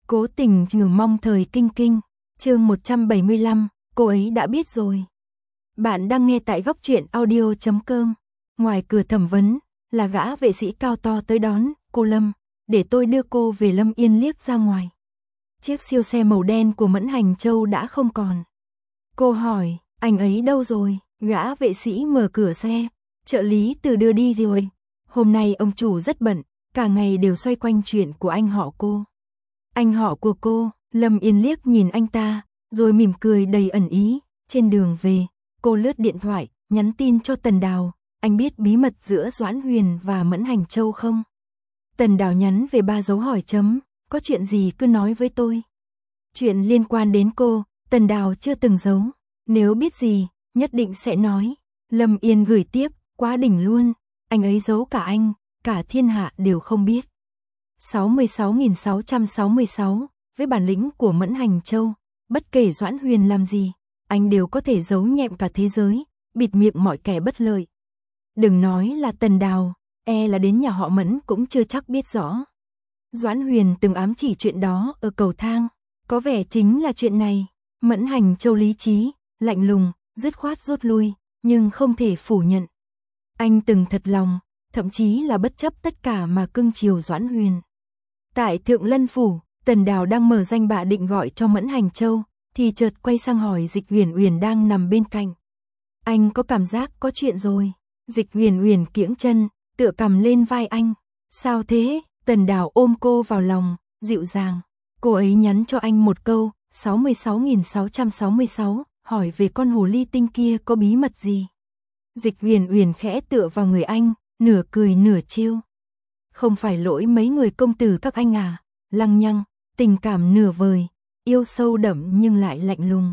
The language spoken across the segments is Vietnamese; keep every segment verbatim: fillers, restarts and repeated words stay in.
Cố Tình chờ mong thời kinh kinh, chương một trăm bảy mươi lăm, cô ấy đã biết rồi. Bạn đang nghe tại góc truyện audio chấm com. Ngoài cửa thẩm vấn, là gã vệ sĩ cao to tới đón, cô Lâm, để tôi đưa cô về. Lâm Yên liếc ra ngoài. Chiếc siêu xe màu đen của Mẫn Hành Châu đã không còn. Cô hỏi, anh ấy đâu rồi? Gã vệ sĩ mở cửa xe, trợ lý Từ đưa đi rồi. Hôm nay ông chủ rất bận, cả ngày đều xoay quanh chuyện của anh họ cô. Anh họ của cô? Lâm Yên liếc nhìn anh ta, rồi mỉm cười đầy ẩn ý. Trên đường về, cô lướt điện thoại, nhắn tin cho Tần Đào. Anh biết bí mật giữa Doãn Huyền và Mẫn Hành Châu không? Tần Đào nhắn về ba dấu hỏi chấm. Có chuyện gì cứ nói với tôi. Chuyện liên quan đến cô, Tần Đào chưa từng giấu. Nếu biết gì, nhất định sẽ nói. Lâm Yên gửi tiếp, quá đỉnh luôn. Anh ấy giấu cả anh, cả thiên hạ đều không biết. sáu mươi sáu nghìn sáu trăm sáu mươi sáu, với bản lĩnh của Mẫn Hành Châu, bất kể Doãn Huyền làm gì, anh đều có thể giấu nhẹm cả thế giới, bịt miệng mọi kẻ bất lợi. Đừng nói là Tần Đào, e là đến nhà họ Mẫn cũng chưa chắc biết rõ. Doãn Huyền từng ám chỉ chuyện đó ở cầu thang, có vẻ chính là chuyện này. Mẫn Hành Châu lý trí, lạnh lùng, dứt khoát rút lui, nhưng không thể phủ nhận. Anh từng thật lòng, thậm chí là bất chấp tất cả mà cưng chiều Doãn Huyền. Tại Thượng Lân Phủ, Tần Đào đang mở danh bạ định gọi cho Mẫn Hành Châu, thì chợt quay sang hỏi Dịch Uyển Uyển đang nằm bên cạnh. Anh có cảm giác có chuyện rồi. Dịch Uyển Uyển kiễng chân, tựa cằm lên vai anh. Sao thế? Tần Đào ôm cô vào lòng, dịu dàng. Cô ấy nhắn cho anh một câu, sáu mươi sáu nghìn sáu trăm sáu mươi sáu, hỏi về con hồ ly tinh kia có bí mật gì. Dịch Uyển Uyển khẽ tựa vào người anh, nửa cười nửa trêu. Không phải lỗi mấy người công tử các anh à, lăng nhăng, tình cảm nửa vời, yêu sâu đậm nhưng lại lạnh lùng.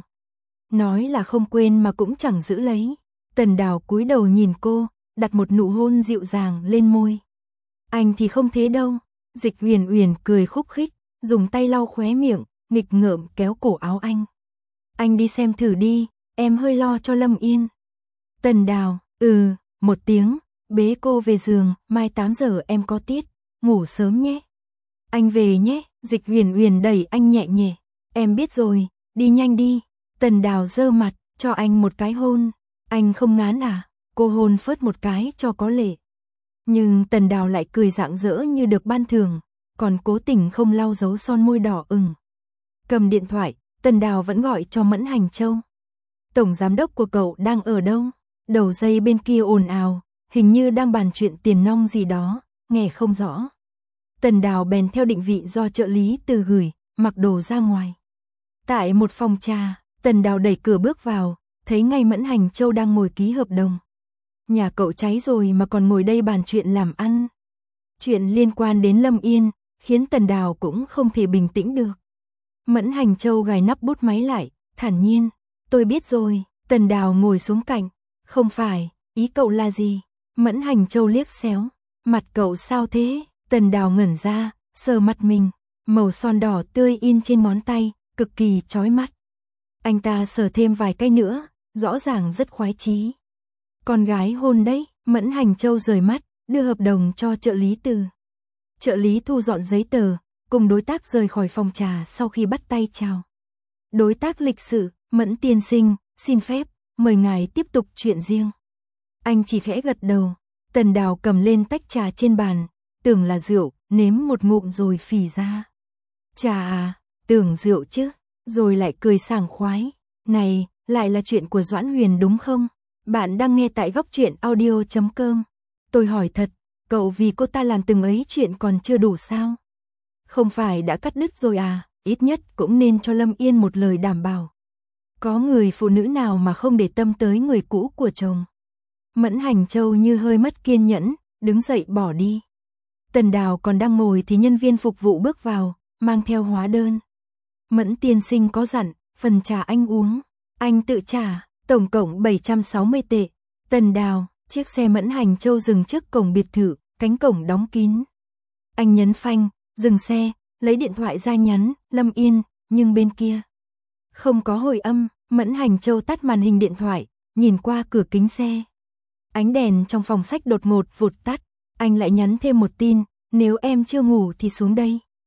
Nói là không quên mà cũng chẳng giữ lấy. Tần Đào cúi đầu nhìn cô, đặt một nụ hôn dịu dàng lên môi. Anh thì không thế đâu. Dịch Uyển Uyển cười khúc khích, dùng tay lau khóe miệng, nghịch ngợm kéo cổ áo anh. Anh đi xem thử đi, em hơi lo cho Lâm Yên. Tần Đào, ừ, một tiếng, bế cô về giường, mai tám giờ em có tiết, ngủ sớm nhé. Anh về nhé. Dịch Uyển Uyển đẩy anh nhẹ nhẹ. Em biết rồi, đi nhanh đi. Tần Đào giơ mặt, cho anh một cái hôn. Anh không ngán à? Cô hôn phớt một cái cho có lệ. Nhưng Tần Đào lại cười rạng rỡ như được ban thưởng, còn Cố Tình không lau dấu son môi đỏ ửng. Cầm điện thoại, Tần Đào vẫn gọi cho Mẫn Hành Châu. Tổng giám đốc của cậu đang ở đâu? Đầu dây bên kia ồn ào, hình như đang bàn chuyện tiền nong gì đó, nghe không rõ. Tần Đào bèn theo định vị do trợ lý Từ gửi, mặc đồ ra ngoài. Tại một phòng trà, Tần Đào đẩy cửa bước vào, thấy ngay Mẫn Hành Châu đang ngồi ký hợp đồng. Nhà cậu cháy rồi mà còn ngồi đây bàn chuyện làm ăn. Chuyện liên quan đến Lâm Yên, khiến Tần Đào cũng không thể bình tĩnh được. Mẫn Hành Châu gài nắp bút máy lại, thản nhiên. Tôi biết rồi. Tần Đào ngồi xuống cạnh. Không phải, ý cậu là gì? Mẫn Hành Châu liếc xéo. Mặt cậu sao thế? Tần Đào ngẩn ra, sờ mặt mình. Màu son đỏ tươi in trên ngón tay, cực kỳ chói mắt. Anh ta sờ thêm vài cái nữa, rõ ràng rất khoái chí. Con gái hôn đấy. Mẫn Hành Châu rời mắt, đưa hợp đồng cho trợ lý Từ. Trợ lý thu dọn giấy tờ, cùng đối tác rời khỏi phòng trà sau khi bắt tay chào. Đối tác lịch sự, Mẫn tiên sinh, xin phép, mời ngài tiếp tục chuyện riêng. Anh chỉ khẽ gật đầu. Tần Đào cầm lên tách trà trên bàn, tưởng là rượu, nếm một ngụm rồi phì ra. Trà à, tưởng rượu chứ, rồi lại cười sảng khoái. Này, lại là chuyện của Doãn Huyền đúng không? Bạn đang nghe tại góc truyện audio chấm com. Tôi hỏi thật, cậu vì cô ta làm từng ấy chuyện còn chưa đủ sao? Không phải đã cắt đứt rồi à, ít nhất cũng nên cho Lâm Yên một lời đảm bảo. Có người phụ nữ nào mà không để tâm tới người cũ của chồng? Mẫn Hành Châu như hơi mất kiên nhẫn, đứng dậy bỏ đi. Tần Đào còn đang ngồi thì nhân viên phục vụ bước vào, mang theo hóa đơn. Mẫn tiên sinh có dặn, phần trà anh uống, anh tự trả, tổng cộng bảy trăm sáu mươi tệ. Tần Đào, chiếc xe Mẫn Hành Châu dừng trước cổng biệt thự, cánh cổng đóng kín. Anh nhấn phanh, dừng xe, lấy điện thoại ra nhắn, Lâm Yên, nhưng bên kia không có hồi âm. Mẫn Hành Châu tắt màn hình điện thoại, nhìn qua cửa kính xe. Ánh đèn trong phòng sách đột ngột vụt tắt, anh lại nhắn thêm một tin, nếu em chưa ngủ thì xuống đây.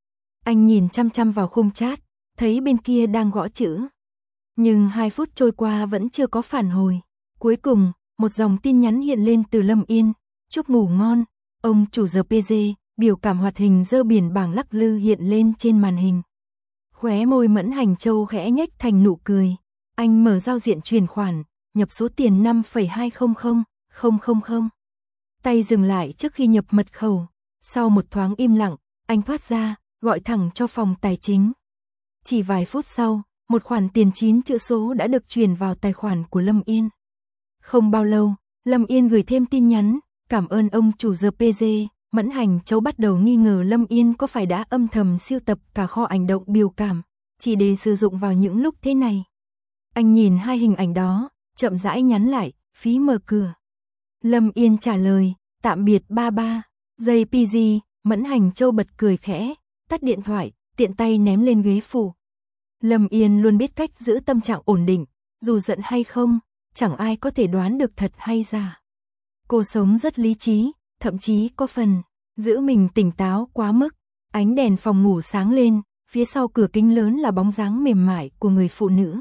Anh nhìn chăm chăm vào khung chat, thấy bên kia đang gõ chữ. Nhưng hai phút trôi qua vẫn chưa có phản hồi. Cuối cùng, một dòng tin nhắn hiện lên từ Lâm Yên. Chúc ngủ ngon, ông chủ giờ pê giê, biểu cảm hoạt hình dơ biển bảng lắc lư hiện lên trên màn hình. Khóe môi Mẫn Hành Châu khẽ nhếch thành nụ cười. Anh mở giao diện chuyển khoản, nhập số tiền năm phẩy hai không không không không không. Tay dừng lại trước khi nhập mật khẩu. Sau một thoáng im lặng, anh thoát ra, gọi thẳng cho phòng tài chính. Chỉ vài phút sau, một khoản tiền chín chữ số đã được chuyển vào tài khoản của Lâm Yên. Không bao lâu, Lâm Yên gửi thêm tin nhắn, cảm ơn ông chủ giờ pê giê. Mẫn Hành Châu bắt đầu nghi ngờ Lâm Yên có phải đã âm thầm siêu tập cả kho ảnh động biểu cảm, chỉ để sử dụng vào những lúc thế này. Anh nhìn hai hình ảnh đó, chậm rãi nhắn lại, phí mở cửa. Lâm Yên trả lời, tạm biệt ba ba. gi pê giê, Mẫn Hành Châu bật cười khẽ, tắt điện thoại, tiện tay ném lên ghế phủ. Lâm Yên luôn biết cách giữ tâm trạng ổn định, dù giận hay không, chẳng ai có thể đoán được thật hay giả. Cô sống rất lý trí, thậm chí có phần giữ mình tỉnh táo quá mức. Ánh đèn phòng ngủ sáng lên, phía sau cửa kính lớn là bóng dáng mềm mại của người phụ nữ.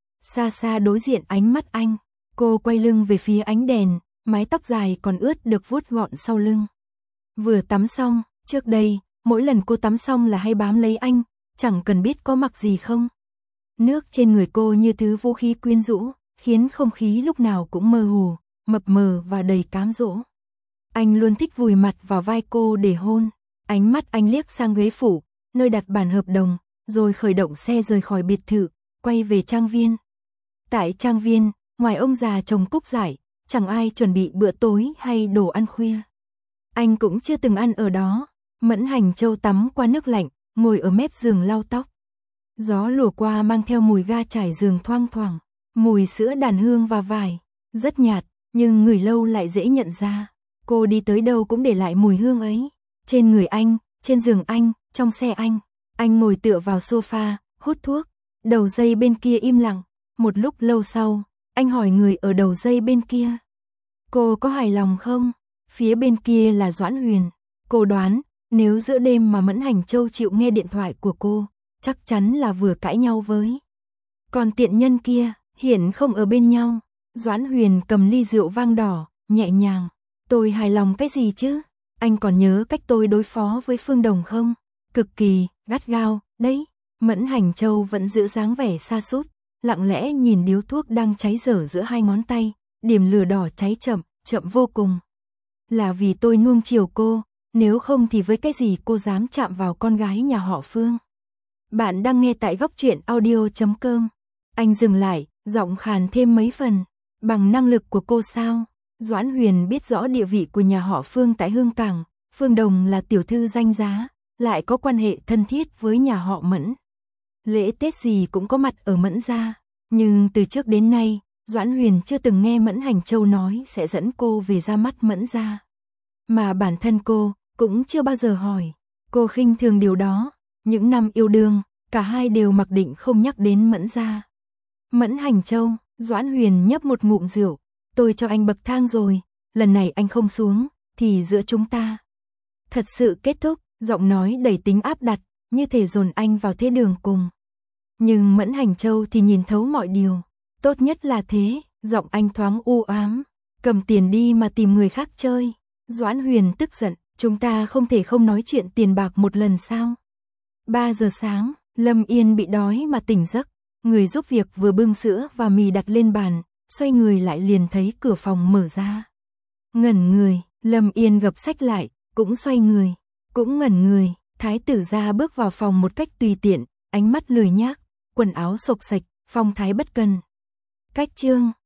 Xa xa đối diện ánh mắt anh, cô quay lưng về phía ánh đèn, mái tóc dài còn ướt được vuốt gọn sau lưng. Vừa tắm xong, trước đây, mỗi lần cô tắm xong là hay bám lấy anh, chẳng cần biết có mặc gì không. Nước trên người cô như thứ vũ khí quyến rũ, khiến không khí lúc nào cũng mơ hồ, mập mờ và đầy cám dỗ. Anh luôn thích vùi mặt vào vai cô để hôn. Ánh mắt anh liếc sang ghế phủ, nơi đặt bản hợp đồng, rồi khởi động xe rời khỏi biệt thự, quay về trang viên. Tại trang viên, ngoài ông già trồng cúc dại, chẳng ai chuẩn bị bữa tối hay đồ ăn khuya. Anh cũng chưa từng ăn ở đó. Mẫn Hành Châu tắm qua nước lạnh, ngồi ở mép giường lau tóc. Gió lùa qua mang theo mùi ga trải giường thoang thoảng, mùi sữa đàn hương và vải, rất nhạt, nhưng ngửi lâu lại dễ nhận ra. Cô đi tới đâu cũng để lại mùi hương ấy. Trên người anh, trên giường anh, trong xe anh. Anh ngồi tựa vào sofa, hút thuốc. Đầu dây bên kia im lặng. Một lúc lâu sau, anh hỏi người ở đầu dây bên kia. Cô có hài lòng không? Phía bên kia là Doãn Huyền. Cô đoán, nếu giữa đêm mà Mẫn Hành Châu chịu nghe điện thoại của cô, chắc chắn là vừa cãi nhau với. Còn tiện nhân kia, hiện không ở bên nhau. Doãn Huyền cầm ly rượu vang đỏ, nhẹ nhàng. Tôi hài lòng cái gì chứ? Anh còn nhớ cách tôi đối phó với Phương Đồng không? Cực kỳ, gắt gao, đấy. Mẫn Hành Châu vẫn giữ dáng vẻ sa sút, lặng lẽ nhìn điếu thuốc đang cháy dở giữa hai ngón tay, điểm lửa đỏ cháy chậm, chậm vô cùng. Là vì tôi nuông chiều cô, nếu không thì với cái gì cô dám chạm vào con gái nhà họ Phương. Bạn đang nghe tại góc truyện audio chấm com. Anh dừng lại, giọng khàn thêm mấy phần. Bằng năng lực của cô sao? Doãn Huyền biết rõ địa vị của nhà họ Phương tại Hương Cảng. Phương Đồng là tiểu thư danh giá, lại có quan hệ thân thiết với nhà họ Mẫn. Lễ Tết gì cũng có mặt ở Mẫn gia. Nhưng từ trước đến nay, Doãn Huyền chưa từng nghe Mẫn Hành Châu nói sẽ dẫn cô về ra mắt Mẫn gia. Mà bản thân cô cũng chưa bao giờ hỏi. Cô khinh thường điều đó. Những năm yêu đương, cả hai đều mặc định không nhắc đến Mẫn gia. Mẫn Hành Châu, Doãn Huyền nhấp một ngụm rượu. Tôi cho anh bậc thang rồi, lần này anh không xuống, thì giữa chúng ta. Thật sự kết thúc, giọng nói đầy tính áp đặt, như thể dồn anh vào thế đường cùng. Nhưng Mẫn Hành Châu thì nhìn thấu mọi điều. Tốt nhất là thế, giọng anh thoáng u ám. Cầm tiền đi mà tìm người khác chơi. Doãn Huyền tức giận, chúng ta không thể không nói chuyện tiền bạc một lần sao? ba giờ sáng, Lâm Yên bị đói mà tỉnh giấc. Người giúp việc vừa bưng sữa và mì đặt lên bàn, xoay người lại liền thấy cửa phòng mở ra. Ngẩn người, Lâm Yên gập sách lại, cũng xoay người, cũng ngẩn người. Thái tử gia bước vào phòng một cách tùy tiện, ánh mắt lười nhác, quần áo xộc xệch, phong thái bất cần. Cách chương